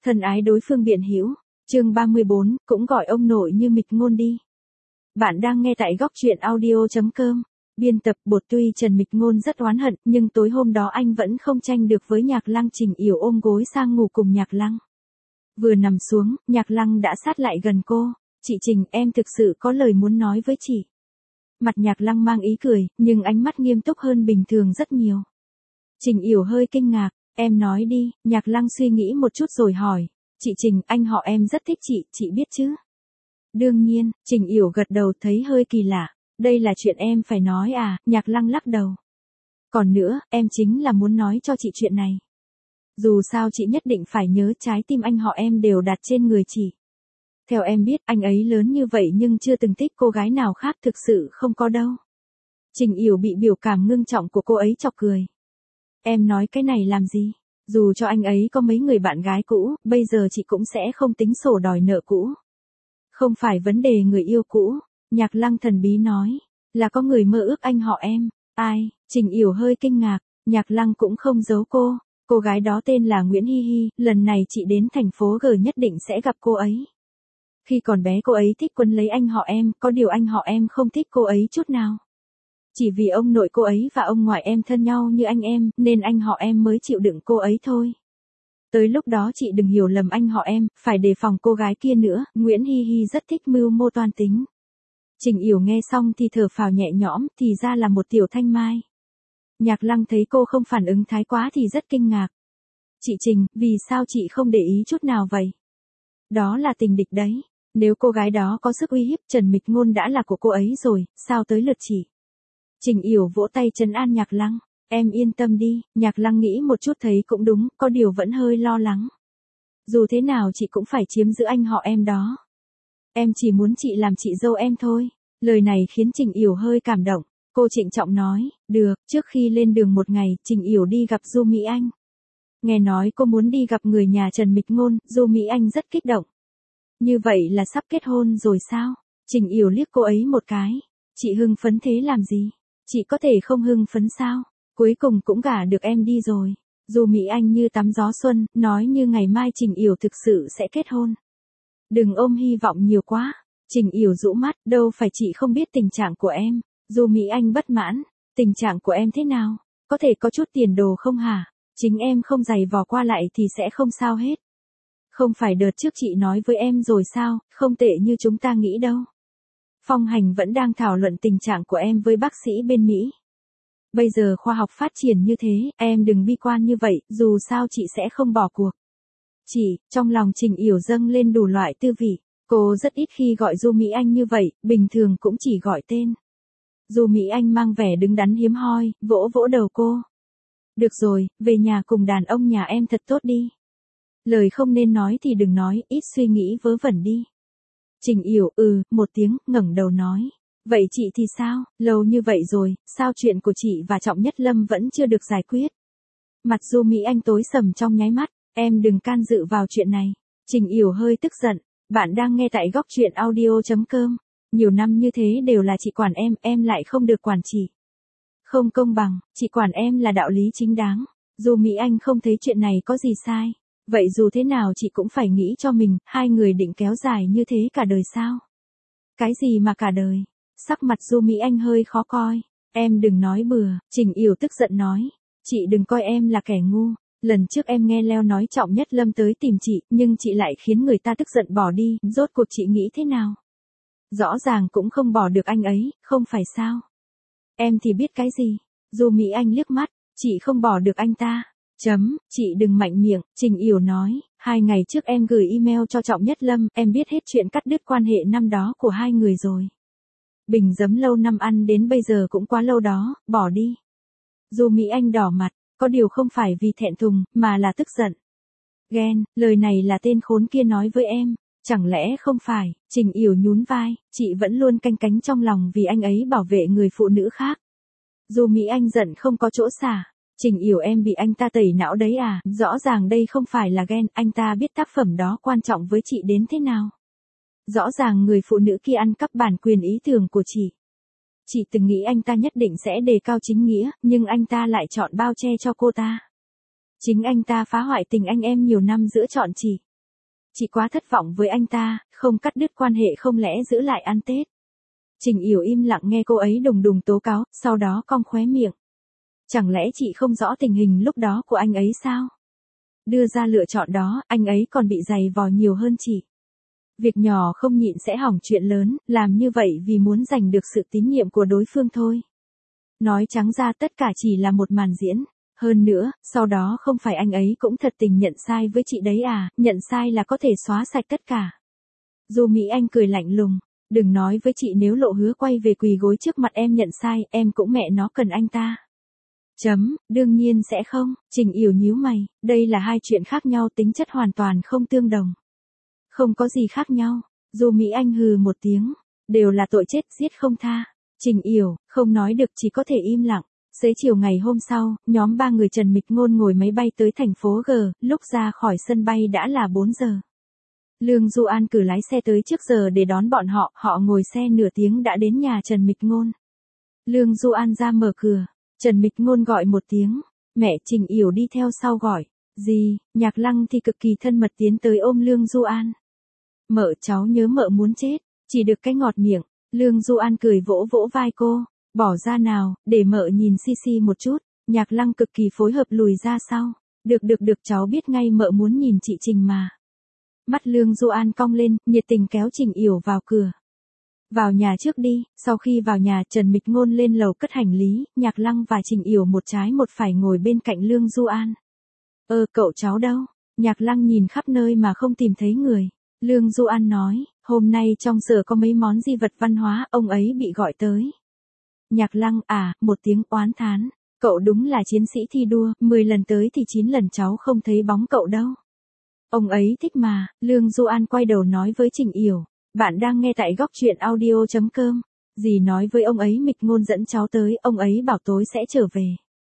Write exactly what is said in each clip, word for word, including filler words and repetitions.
Thân ái đối phương biện hữu, chương ba mươi bốn, cũng gọi ông nội như Mịch Ngôn đi. Bạn đang nghe tại góc truyện audio chấm com. Biên tập bột tuy Trần Mịch Ngôn rất oán hận, nhưng tối hôm đó anh vẫn không tranh được với Nhạc Lăng. Trình Yểu ôm gối sang ngủ cùng Nhạc Lăng. Vừa nằm xuống, Nhạc Lăng đã sát lại gần cô. Chị Trình, em thực sự có lời muốn nói với chị. Mặt Nhạc Lăng mang ý cười, nhưng ánh mắt nghiêm túc hơn bình thường rất nhiều. Trình Yểu hơi kinh ngạc, em nói đi. Nhạc Lăng suy nghĩ một chút rồi hỏi. Chị Trình, anh họ em rất thích chị, chị biết chứ? Đương nhiên, Trình Yểu gật đầu thấy hơi kỳ lạ. Đây là chuyện em phải nói à? Nhạc Lăng lắc đầu. Còn nữa, em chính là muốn nói cho chị chuyện này. Dù sao chị nhất định phải nhớ trái tim anh họ em đều đặt trên người chị. Theo em biết, anh ấy lớn như vậy nhưng chưa từng thích cô gái nào khác, thực sự không có đâu. Trình Yểu bị biểu cảm ngưng trọng của cô ấy chọc cười. Em nói cái này làm gì? Dù cho anh ấy có mấy người bạn gái cũ, bây giờ chị cũng sẽ không tính sổ đòi nợ cũ. Không phải vấn đề người yêu cũ, Nhạc Lăng thần bí nói, là có người mơ ước anh họ em. Ai? Trình Yểu hơi kinh ngạc, Nhạc Lăng cũng không giấu cô. Cô gái đó tên là Nguyễn Hi Hi, lần này chị đến thành phố G nhất định sẽ gặp cô ấy. Khi còn bé cô ấy thích quấn lấy anh họ em, có điều anh họ em không thích cô ấy chút nào. Chỉ vì ông nội cô ấy và ông ngoại em thân nhau như anh em, nên anh họ em mới chịu đựng cô ấy thôi. Tới lúc đó chị đừng hiểu lầm anh họ em, phải đề phòng cô gái kia nữa. Nguyễn Hi Hi rất thích mưu mô toan tính. Trình Yểu nghe xong thì thở phào nhẹ nhõm, thì ra là một tiểu thanh mai. Nhạc Lăng thấy cô không phản ứng thái quá thì rất kinh ngạc. Chị Trình, vì sao chị không để ý chút nào vậy? Đó là tình địch đấy. Nếu cô gái đó có sức uy hiếp, Trần Mịch Ngôn đã là của cô ấy rồi, sao tới lượt chị? Trình Yểu vỗ tay trấn an Nhạc Lăng. Em yên tâm đi. Nhạc Lăng nghĩ một chút thấy cũng đúng, có điều vẫn hơi lo lắng. Dù thế nào chị cũng phải chiếm giữ anh họ em đó. Em chỉ muốn chị làm chị dâu em thôi. Lời này khiến Trình Yểu hơi cảm động. Cô trịnh trọng nói, được. Trước khi lên đường một ngày, Trình Yểu đi gặp Du Mỹ Anh. Nghe nói cô muốn đi gặp người nhà Trần Mịch Ngôn, Du Mỹ Anh rất kích động. Như vậy là sắp kết hôn rồi sao? Trình Yểu liếc cô ấy một cái. Chị hưng phấn thế làm gì? Chị có thể không hưng phấn sao? Cuối cùng cũng gả được em đi rồi. Du Mỹ Anh như tắm gió xuân, nói như ngày mai Trình Yểu thực sự sẽ kết hôn. Đừng ôm hy vọng nhiều quá. Trình Yểu rũ mắt, đâu phải chị không biết tình trạng của em. Du Mỹ Anh bất mãn, tình trạng của em thế nào? Có thể có chút tiền đồ không hả? Chính em không giày vò qua lại thì sẽ không sao hết. Không phải đợt trước chị nói với em rồi sao, không tệ như chúng ta nghĩ đâu. Phong Hành vẫn đang thảo luận tình trạng của em với bác sĩ bên Mỹ. Bây giờ khoa học phát triển như thế, em đừng bi quan như vậy, dù sao chị sẽ không bỏ cuộc. Chị, trong lòng Trình Yểu dâng lên đủ loại tư vị. Cô rất ít khi gọi Du Mỹ Anh như vậy, bình thường cũng chỉ gọi tên. Du Mỹ Anh mang vẻ đứng đắn hiếm hoi, vỗ vỗ đầu cô. Được rồi, về nhà cùng đàn ông nhà em thật tốt đi. Lời không nên nói thì đừng nói, ít suy nghĩ vớ vẩn đi. Trình Yểu, ừ, một tiếng, ngẩng đầu nói. Vậy chị thì sao? Lâu như vậy rồi, sao chuyện của chị và Trọng Nhất Lâm vẫn chưa được giải quyết? Mặt Du Mỹ Anh tối sầm trong nháy mắt, em đừng can dự vào chuyện này. Trình Yểu hơi tức giận, bạn đang nghe tại góc truyện audio chấm com. Nhiều năm như thế đều là chị quản em, em lại không được quản chị. Không công bằng, chị quản em là đạo lý chính đáng. Du Mỹ Anh không thấy chuyện này có gì sai. Vậy dù thế nào chị cũng phải nghĩ cho mình, hai người định kéo dài như thế cả đời sao? Cái gì mà cả đời? Sắc mặt Du Mỹ Anh hơi khó coi. Em đừng nói bừa, Trình Yểu tức giận nói. Chị đừng coi em là kẻ ngu. Lần trước em nghe Leo nói Trọng Nhất Lâm tới tìm chị, nhưng chị lại khiến người ta tức giận bỏ đi, rốt cuộc chị nghĩ thế nào? Rõ ràng cũng không bỏ được anh ấy, không phải sao? Em thì biết cái gì? Du Mỹ Anh liếc mắt, chị không bỏ được anh ta. Chấm, chị đừng mạnh miệng, Trình Yểu nói, hai ngày trước em gửi email cho Trọng Nhất Lâm, em biết hết chuyện cắt đứt quan hệ năm đó của hai người rồi. Bình giấm lâu năm ăn đến bây giờ cũng quá lâu đó, bỏ đi. Du Mỹ Anh đỏ mặt, có điều không phải vì thẹn thùng, mà là tức giận. Ghen, lời này là tên khốn kia nói với em, chẳng lẽ không phải? Trình Yểu nhún vai, chị vẫn luôn canh cánh trong lòng vì anh ấy bảo vệ người phụ nữ khác. Du Mỹ Anh giận không có chỗ xả. Trình Yểu em bị anh ta tẩy não đấy à, rõ ràng đây không phải là ghen, anh ta biết tác phẩm đó quan trọng với chị đến thế nào. Rõ ràng người phụ nữ kia ăn cắp bản quyền ý tưởng của chị. Chị từng nghĩ anh ta nhất định sẽ đề cao chính nghĩa, nhưng anh ta lại chọn bao che cho cô ta. Chính anh ta phá hoại tình anh em nhiều năm giữa chọn chị. chị quá thất vọng với anh ta, không cắt đứt quan hệ không lẽ giữ lại ăn Tết. Trình Yểu im lặng nghe cô ấy đùng đùng tố cáo, sau đó cong khóe miệng. Chẳng lẽ chị không rõ tình hình lúc đó của anh ấy sao? Đưa ra lựa chọn đó, anh ấy còn bị giày vò nhiều hơn chị. Việc nhỏ không nhịn sẽ hỏng chuyện lớn, làm như vậy vì muốn giành được sự tín nhiệm của đối phương thôi. Nói trắng ra tất cả chỉ là một màn diễn. Hơn nữa, sau đó không phải anh ấy cũng thật tình nhận sai với chị đấy à, nhận sai là có thể xóa sạch tất cả. Du Mỹ Anh cười lạnh lùng, đừng nói với chị nếu Lộ hứa quay về quỳ gối trước mặt em nhận sai, em cũng mẹ nó cần anh ta. Chấm, đương nhiên sẽ không, Trình Yểu nhíu mày, đây là hai chuyện khác nhau, tính chất hoàn toàn không tương đồng. Không có gì khác nhau, Du Mỹ Anh hừ một tiếng, đều là tội chết giết không tha. Trình Yểu, không nói được chỉ có thể im lặng. Xế chiều ngày hôm sau, nhóm ba người Trần Mịch Ngôn ngồi máy bay tới thành phố G, lúc ra khỏi sân bay đã là bốn giờ. Lương Du An cử lái xe tới trước giờ để đón bọn họ, họ ngồi xe nửa tiếng đã đến nhà Trần Mịch Ngôn. Lương Du An ra mở cửa, Trần Mịch Ngôn gọi một tiếng, mẹ. Trình Yểu đi theo sau gọi, gì, Nhạc Lăng thì cực kỳ thân mật tiến tới ôm Lương Du An. Mợ cháu nhớ mợ muốn chết, chỉ được cái ngọt miệng, Lương Du An cười vỗ vỗ vai cô. Bỏ ra nào, để mợ nhìn xi xi một chút. Nhạc Lăng cực kỳ phối hợp lùi ra sau. Được được được, cháu biết ngay mợ muốn nhìn chị Trình mà. Mắt Lương Du An cong lên, nhiệt tình kéo Trình Yểu vào cửa. Vào nhà trước đi. Sau khi vào nhà, Trần Mịch Ngôn lên lầu cất hành lý, Nhạc Lăng và Trình Yểu một trái một phải ngồi bên cạnh Lương Du An. Ơ, cậu cháu đâu? Nhạc Lăng nhìn khắp nơi mà không tìm thấy người. Lương Du An nói, hôm nay trong sở có mấy món di vật văn hóa, ông ấy bị gọi tới. Nhạc Lăng à, một tiếng oán thán, cậu đúng là chiến sĩ thi đua, mười lần tới thì chín lần cháu không thấy bóng cậu đâu. Ông ấy thích mà. Lương Du An quay đầu nói với Trình Yểu, bạn đang nghe tại góc truyện audio chấm com. Dì nói với ông ấy Mịch Ngôn dẫn cháu tới, ông ấy bảo tối sẽ trở về.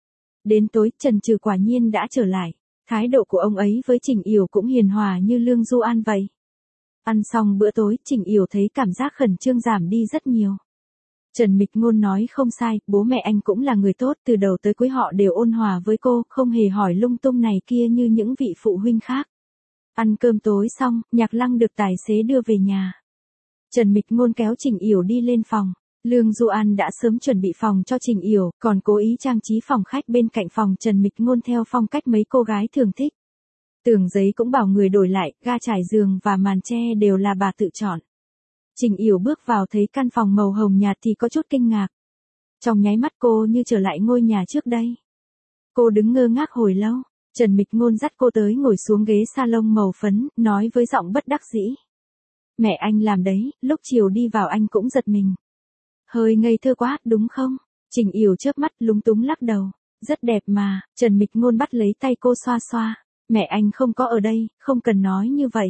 Đến tối, Trần Trừ quả nhiên đã trở lại. Thái độ của ông ấy với Trình Yểu cũng hiền hòa như Lương Du An vậy. Ăn xong bữa tối, Trình Yểu thấy cảm giác khẩn trương giảm đi rất nhiều. Trần Mịch Ngôn nói không sai, bố mẹ anh cũng là người tốt, từ đầu tới cuối họ đều ôn hòa với cô, không hề hỏi lung tung này kia như những vị phụ huynh khác. Ăn cơm tối xong, Nhạc Lăng được tài xế đưa về nhà. Trần Mịch Ngôn kéo Trình Yểu đi lên phòng. Lương Du An đã sớm chuẩn bị phòng cho Trình Yểu, còn cố ý trang trí phòng khách bên cạnh phòng Trần Mịch Ngôn theo phong cách mấy cô gái thường thích. Tường giấy cũng bảo người đổi lại, ga trải giường và màn tre đều là bà tự chọn. Trình Yểu bước vào thấy căn phòng màu hồng nhạt thì có chút kinh ngạc. Trong nháy mắt cô như trở lại ngôi nhà trước đây. Cô đứng ngơ ngác hồi lâu, Trần Mịch Ngôn dắt cô tới ngồi xuống ghế salon màu phấn, nói với giọng bất đắc dĩ. Mẹ anh làm đấy, lúc chiều đi vào anh cũng giật mình. Hơi ngây thơ quá, đúng không? Trình Yểu chớp mắt lúng túng lắc đầu. Rất đẹp mà. Trần Mịch Ngôn bắt lấy tay cô xoa xoa. Mẹ anh không có ở đây, không cần nói như vậy.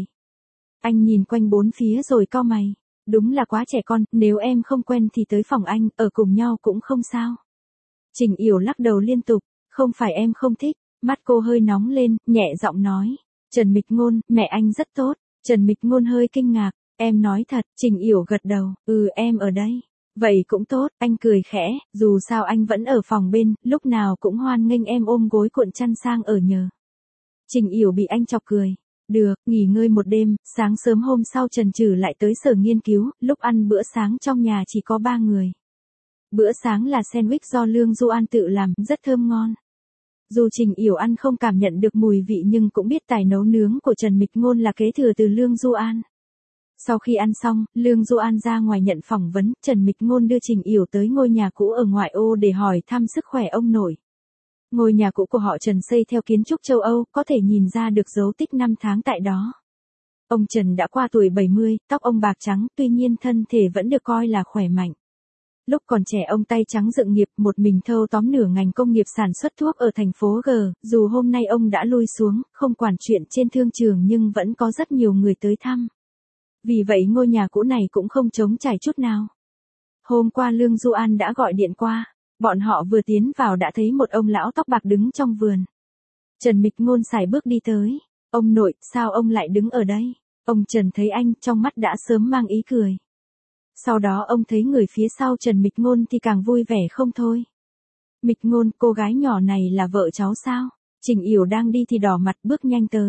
Anh nhìn quanh bốn phía rồi cau mày. Đúng là quá trẻ con, nếu em không quen thì tới phòng anh, ở cùng nhau cũng không sao. Trình Yểu lắc đầu liên tục, không phải em không thích. Mắt cô hơi nóng lên, nhẹ giọng nói. Trần Mịch Ngôn, mẹ anh rất tốt. Trần Mịch Ngôn hơi kinh ngạc, em nói thật. Trình Yểu gật đầu, ừ em ở đây. Vậy cũng tốt, anh cười khẽ, dù sao anh vẫn ở phòng bên, lúc nào cũng hoan nghênh em ôm gối cuộn chăn sang ở nhờ. Trình Yểu bị anh chọc cười. Được, nghỉ ngơi một đêm, sáng sớm hôm sau Trần Trừ lại tới sở nghiên cứu, lúc ăn bữa sáng trong nhà chỉ có ba người. Bữa sáng là sandwich do Lương Du An tự làm, rất thơm ngon. Dù Trình Yểu ăn không cảm nhận được mùi vị nhưng cũng biết tài nấu nướng của Trần Mịch Ngôn là kế thừa từ Lương Du An. Sau khi ăn xong, Lương Du An ra ngoài nhận phỏng vấn, Trần Mịch Ngôn đưa Trình Yểu tới ngôi nhà cũ ở ngoại ô để hỏi thăm sức khỏe ông nội. Ngôi nhà cũ của họ Trần xây theo kiến trúc châu Âu, có thể nhìn ra được dấu tích năm tháng tại đó. Ông Trần đã qua tuổi bảy mươi, tóc ông bạc trắng, tuy nhiên thân thể vẫn được coi là khỏe mạnh. Lúc còn trẻ ông tay trắng dựng nghiệp, một mình thâu tóm nửa ngành công nghiệp sản xuất thuốc ở thành phố G, dù hôm nay ông đã lui xuống, không quản chuyện trên thương trường nhưng vẫn có rất nhiều người tới thăm. Vì vậy ngôi nhà cũ này cũng không trống trải chút nào. Hôm qua Lương Du An đã gọi điện qua, bọn họ vừa tiến vào đã thấy một ông lão tóc bạc đứng trong vườn. Trần Mịch Ngôn sải bước đi tới, ông nội, sao ông lại đứng ở đây? Ông Trần thấy anh, trong mắt đã sớm mang ý cười. Sau đó ông thấy người phía sau Trần Mịch Ngôn thì càng vui vẻ không thôi. Mịch Ngôn, cô gái nhỏ này là vợ cháu sao? Trình Yểu đang đi thì đỏ mặt bước nhanh tới.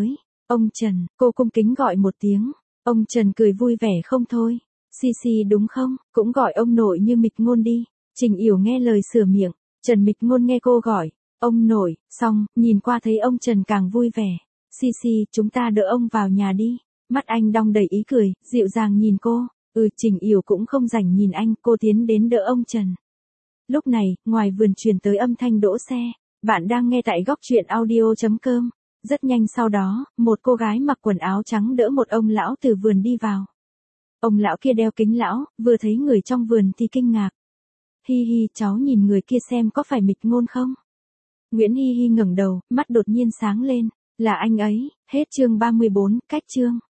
Ông Trần, cô cung kính gọi một tiếng. Ông Trần cười vui vẻ không thôi. Xì xì đúng không, cũng gọi ông nội như Mịch Ngôn đi. Trình Yểu nghe lời sửa miệng. Trần Mịch Ngôn nghe cô gọi, ông nội, xong, nhìn qua thấy ông Trần càng vui vẻ. Xì xì, chúng ta đỡ ông vào nhà đi. Mắt anh đong đầy ý cười, dịu dàng nhìn cô. Ừ, Trình Yểu cũng không rảnh nhìn anh, cô tiến đến đỡ ông Trần. Lúc này, ngoài vườn truyền tới âm thanh đỗ xe. Bạn đang nghe tại góc truyện audio chấm com. Rất nhanh sau đó, một cô gái mặc quần áo trắng đỡ một ông lão từ vườn đi vào. Ông lão kia đeo kính lão, vừa thấy người trong vườn thì kinh ngạc. Hi hi, cháu nhìn người kia xem có phải Mịch Ngôn không? Nguyễn Hi Hi ngẩng đầu, mắt đột nhiên sáng lên. Là anh ấy. Hết chương ba mươi bốn, cách chương.